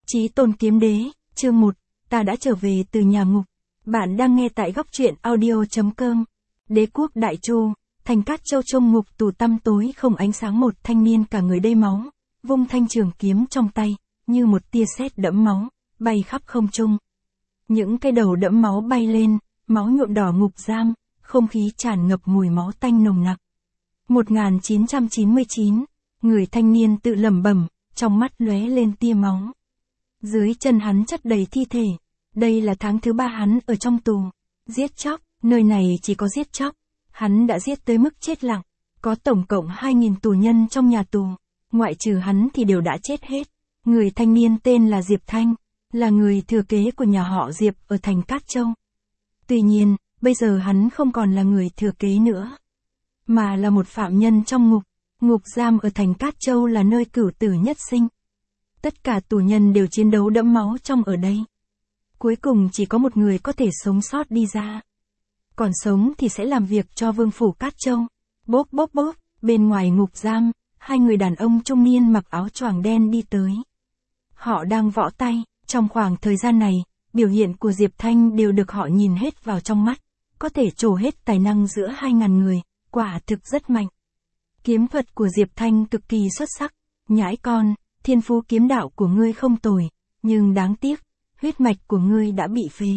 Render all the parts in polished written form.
Chí Tôn Kiếm Đế, chương 1, ta đã trở về từ nhà ngục. Bạn đang nghe tại góc truyện audio.com. Đế quốc Đại Chu, thành Cát Châu trong ngục tù tăm tối không ánh sáng, một thanh niên cả người đầy máu, vung thanh trường kiếm trong tay, như một tia sét đẫm máu, bay khắp không trung. Những cái đầu đẫm máu bay lên, máu nhuộm đỏ ngục giam, không khí tràn ngập mùi máu tanh nồng nặc. 1999, người thanh niên tự lẩm bẩm, trong mắt lóe lên tia máu. Dưới chân hắn chất đầy thi thể. Đây là tháng thứ 3 hắn ở trong tù. Giết chóc, nơi này chỉ có giết chóc. Hắn đã giết tới mức chết lặng. Có tổng cộng 2.000 tù nhân trong nhà tù. Ngoại trừ hắn thì đều đã chết hết. Người thanh niên tên là Diệp Thanh, là người thừa kế của nhà họ Diệp ở thành Cát Châu. Tuy nhiên, bây giờ hắn không còn là người thừa kế nữa, mà là một phạm nhân trong ngục. Ngục giam ở thành Cát Châu là nơi cửu tử nhất sinh. Tất cả tù nhân đều chiến đấu đẫm máu trong ở đây. Cuối cùng chỉ có một người có thể sống sót đi ra. Còn sống thì sẽ làm việc cho vương phủ Cát Châu. Bốp bốp bốp, bên ngoài ngục giam, hai người đàn ông trung niên mặc áo choàng đen đi tới. Họ đang võ tay. Trong khoảng thời gian này, biểu hiện của Diệp Thanh đều được họ nhìn hết vào trong mắt. Có thể trổ hết tài năng giữa 2.000 người, quả thực rất mạnh. Kiếm thuật của Diệp Thanh cực kỳ xuất sắc. Nhãi con, thiên phú kiếm đạo của ngươi không tồi, nhưng đáng tiếc, huyết mạch của ngươi đã bị phế.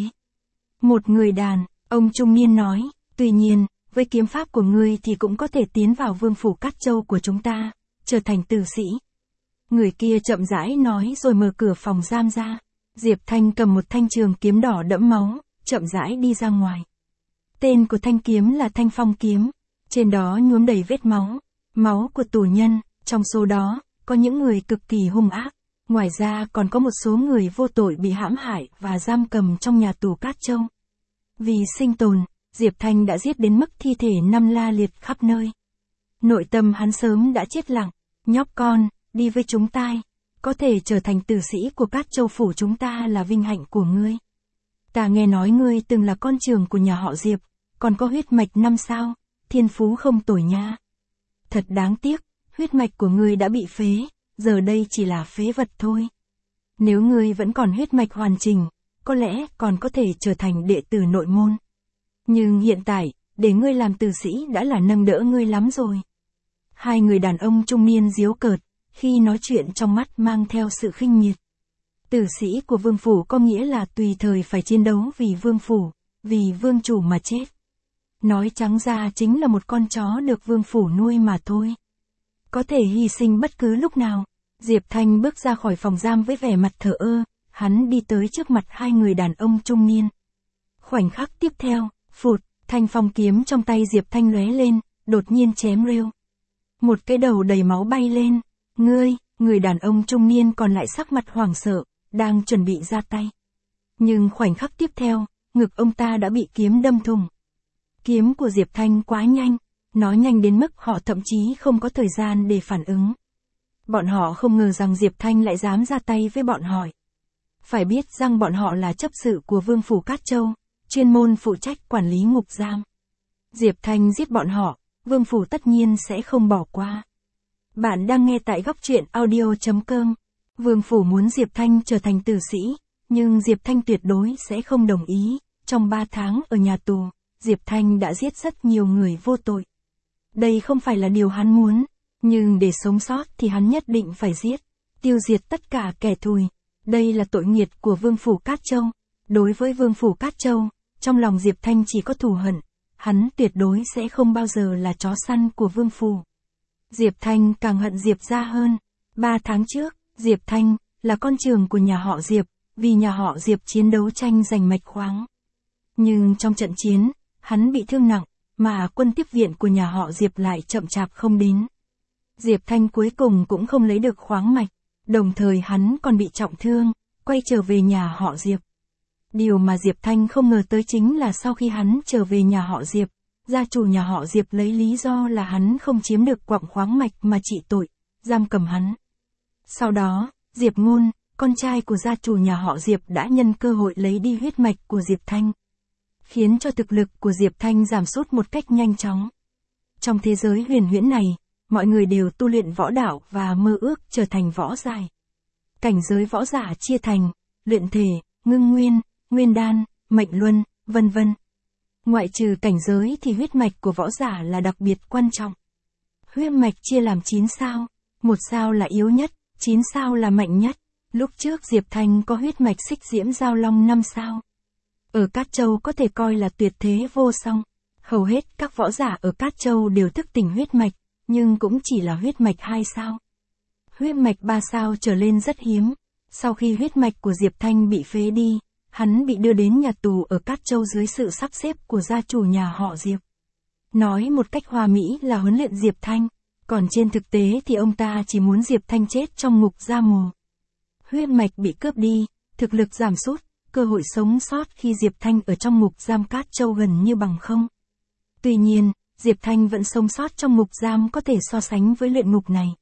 Một người đàn ông trung niên nói, tuy nhiên, với kiếm pháp của ngươi thì cũng có thể tiến vào vương phủ Cát Châu của chúng ta, trở thành tử sĩ. Người kia chậm rãi nói rồi mở cửa phòng giam ra. Diệp Thanh cầm một thanh trường kiếm đỏ đẫm máu, chậm rãi đi ra ngoài. Tên của thanh kiếm là Thanh Phong kiếm, trên đó nhuốm đầy vết máu, máu của tù nhân, trong số đó, có những người cực kỳ hung ác. Ngoài ra còn có một số người vô tội bị hãm hại và giam cầm trong nhà tù Cát Châu. Vì sinh tồn, Diệp Thanh đã giết đến mức thi thể nằm la liệt khắp nơi. Nội tâm hắn sớm đã chết lặng. Nhóc con, đi với chúng ta. Có thể trở thành tử sĩ của Cát Châu phủ chúng ta là vinh hạnh của ngươi. Ta nghe nói ngươi từng là con trưởng của nhà họ Diệp, còn có huyết mạch 5 sao, thiên phú không tồi nha. Thật đáng tiếc, huyết mạch của ngươi đã bị phế, giờ đây chỉ là phế vật thôi. Nếu ngươi vẫn còn huyết mạch hoàn chỉnh, có lẽ còn có thể trở thành đệ tử nội môn. Nhưng hiện tại, để ngươi làm tử sĩ đã là nâng đỡ ngươi lắm rồi. Hai người đàn ông trung niên giễu cợt, khi nói chuyện trong mắt mang theo sự khinh miệt. Tử sĩ của vương phủ có nghĩa là tùy thời phải chiến đấu vì vương phủ, vì vương chủ mà chết. Nói trắng ra chính là một con chó được vương phủ nuôi mà thôi. Có thể hy sinh bất cứ lúc nào. Diệp Thanh bước ra khỏi phòng giam với vẻ mặt thờ ơ, hắn đi tới trước mặt hai người đàn ông trung niên. Khoảnh khắc tiếp theo, phụt, thanh phong kiếm trong tay Diệp Thanh lóe lên, đột nhiên chém rêu. Một cái đầu đầy máu bay lên. Người đàn ông trung niên còn lại sắc mặt hoảng sợ, đang chuẩn bị ra tay. Nhưng khoảnh khắc tiếp theo, ngực ông ta đã bị kiếm đâm thủng. Kiếm của Diệp Thanh quá nhanh, nó nhanh đến mức họ thậm chí không có thời gian để phản ứng. Bọn họ không ngờ rằng Diệp Thanh lại dám ra tay với bọn họ. Phải biết rằng bọn họ là chấp sự của vương phủ Cát Châu, chuyên môn phụ trách quản lý ngục giam. Diệp Thanh giết bọn họ, vương phủ tất nhiên sẽ không bỏ qua. Bạn đang nghe tại góc truyện audio.com. Vương phủ muốn Diệp Thanh trở thành tử sĩ, nhưng Diệp Thanh tuyệt đối sẽ không đồng ý. Trong 3 tháng ở nhà tù, Diệp Thanh đã giết rất nhiều người vô tội. Đây không phải là điều hắn muốn, nhưng để sống sót thì hắn nhất định phải giết, tiêu diệt tất cả kẻ thù. Đây là tội nghiệt của vương phủ Cát Châu. Đối với vương phủ Cát Châu, trong lòng Diệp Thanh chỉ có thù hận, hắn tuyệt đối sẽ không bao giờ là chó săn của vương phủ. Diệp Thanh càng hận Diệp gia hơn. 3 tháng trước, Diệp Thanh là con trưởng của nhà họ Diệp, vì nhà họ Diệp chiến đấu tranh giành mạch khoáng. Nhưng trong trận chiến, hắn bị thương nặng, mà quân tiếp viện của nhà họ Diệp lại chậm chạp không đến. Diệp Thanh cuối cùng cũng không lấy được khoáng mạch, đồng thời hắn còn bị trọng thương, quay trở về nhà họ Diệp. Điều mà Diệp Thanh không ngờ tới chính là sau khi hắn trở về nhà họ Diệp, gia chủ nhà họ Diệp lấy lý do là hắn không chiếm được quặng khoáng mạch mà trị tội, giam cầm hắn. Sau đó, Diệp Ngôn, con trai của gia chủ nhà họ Diệp đã nhân cơ hội lấy đi huyết mạch của Diệp Thanh, khiến cho thực lực của Diệp Thanh giảm sút một cách nhanh chóng. Trong thế giới huyền huyễn này, mọi người đều tu luyện võ đạo và mơ ước trở thành võ giả. cảnh giới võ giả chia thành luyện thể, ngưng nguyên, nguyên đan, mệnh luân, vân vân. Ngoại trừ cảnh giới thì huyết mạch của võ giả là đặc biệt quan trọng. Huyết mạch chia làm 9 sao, 1 sao là yếu nhất, 9 sao là mạnh nhất. Lúc trước Diệp Thanh có huyết mạch Xích Diễm Giao Long 5 sao. Ở Cát Châu có thể coi là tuyệt thế vô song. Hầu hết các võ giả ở Cát Châu đều thức tỉnh huyết mạch, nhưng cũng chỉ là huyết mạch 2 sao. Huyết mạch 3 sao trở lên rất hiếm. Sau khi huyết mạch của Diệp Thanh bị phế đi, hắn bị đưa đến nhà tù ở Cát Châu dưới sự sắp xếp của gia chủ nhà họ Diệp. Nói một cách hoa mỹ là huấn luyện Diệp Thanh, còn trên thực tế thì ông ta chỉ muốn Diệp Thanh chết trong ngục giam mù. Huyết mạch bị cướp đi, thực lực giảm sút, cơ hội sống sót khi Diệp Thanh ở trong ngục giam Cát Châu gần như bằng không. Tuy nhiên, Diệp Thanh vẫn sống sót trong ngục giam có thể so sánh với luyện ngục này.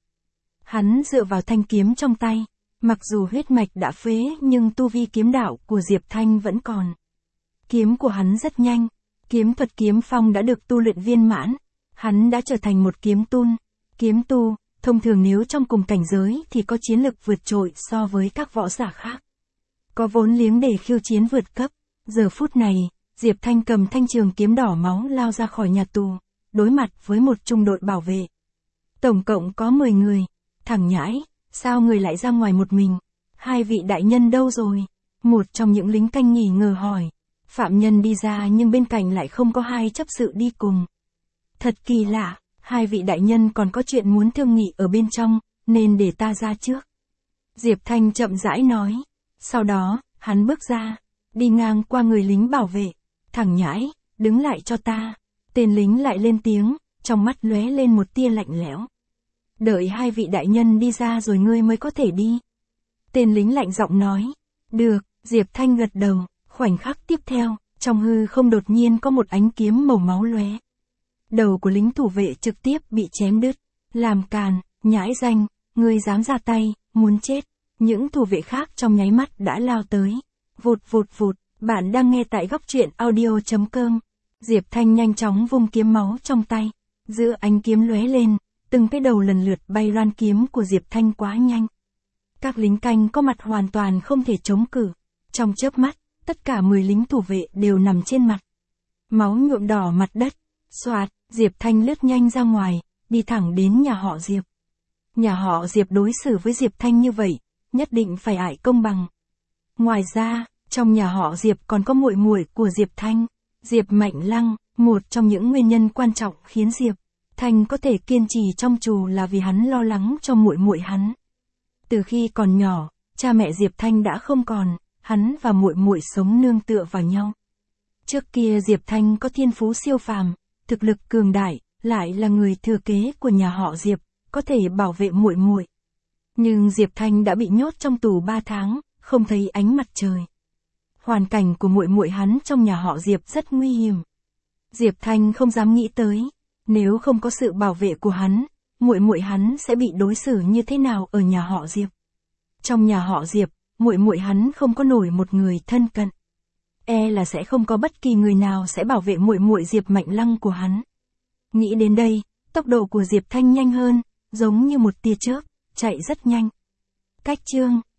Hắn dựa vào thanh kiếm trong tay, mặc dù huyết mạch đã phế nhưng tu vi kiếm đạo của Diệp Thanh vẫn còn. Kiếm của hắn rất nhanh, kiếm thuật kiếm phong đã được tu luyện viên mãn, hắn đã trở thành một kiếm tun. Kiếm tu, thông thường nếu trong cùng cảnh giới thì có chiến lực vượt trội so với các võ giả khác. Có vốn liếng để khiêu chiến vượt cấp. Giờ phút này, Diệp Thanh cầm thanh trường kiếm đỏ máu lao ra khỏi nhà tù, đối mặt với một trung đội bảo vệ. Tổng cộng có 10 người. Thằng nhãi, sao người lại ra ngoài một mình? 2 vị đại nhân đâu rồi? Một trong những lính canh nghỉ ngờ hỏi. Phạm nhân đi ra nhưng bên cạnh lại không có 2 chấp sự đi cùng. Thật kỳ lạ, 2 vị đại nhân còn có chuyện muốn thương nghị ở bên trong, nên để ta ra trước. Diệp Thanh chậm rãi nói. Sau đó, hắn bước ra, đi ngang qua người lính bảo vệ. Thằng nhãi, đứng lại cho ta. Tên lính lại lên tiếng, trong mắt lóe lên một tia lạnh lẽo. Đợi 2 vị đại nhân đi ra rồi ngươi mới có thể đi. Tên lính lạnh giọng nói. Được, Diệp Thanh gật đầu. Khoảnh khắc tiếp theo, trong hư không đột nhiên có một ánh kiếm màu máu lóe. Đầu của lính thủ vệ trực tiếp bị chém đứt. Làm càn, nhãi danh, ngươi dám ra tay, muốn chết. Những thủ vệ khác trong nháy mắt đã lao tới. Vụt vụt vụt, bạn đang nghe tại góc truyện audio.com. Diệp Thanh nhanh chóng vung kiếm máu trong tay. Giữa ánh kiếm lóe lên, từng cái đầu lần lượt bay loan kiếm của Diệp Thanh quá nhanh. Các lính canh có mặt hoàn toàn không thể chống cự. Trong chớp mắt, tất cả 10 lính thủ vệ đều nằm trên mặt. Máu nhuộm đỏ mặt đất. Xoạt, Diệp Thanh lướt nhanh ra ngoài, đi thẳng đến nhà họ Diệp. Nhà họ Diệp đối xử với Diệp Thanh như vậy, nhất định phải ải công bằng. Ngoài ra, trong nhà họ Diệp còn có muội muội của Diệp Thanh, Diệp Mạnh Lăng. Một trong những nguyên nhân quan trọng khiến Diệp Thanh có thể kiên trì trong tù là vì hắn lo lắng cho muội muội hắn. Từ khi còn nhỏ, cha mẹ Diệp Thanh đã không còn, hắn và muội muội sống nương tựa vào nhau. Trước kia Diệp Thanh có thiên phú siêu phàm, thực lực cường đại, lại là người thừa kế của nhà họ Diệp, có thể bảo vệ muội muội. Nhưng Diệp Thanh đã bị nhốt trong tù 3 tháng, không thấy ánh mặt trời. Hoàn cảnh của muội muội hắn trong nhà họ Diệp rất nguy hiểm. Diệp Thanh không dám nghĩ tới, nếu không có sự bảo vệ của hắn, muội muội hắn sẽ bị đối xử như thế nào ở nhà họ Diệp. Trong nhà họ Diệp, muội muội hắn không có nổi một người thân cận. Là sẽ không có bất kỳ người nào sẽ bảo vệ muội muội Diệp Mạnh Lăng của hắn. Nghĩ đến đây, tốc độ của Diệp Thanh nhanh hơn, giống như một tia chớp, chạy rất nhanh. Cách chương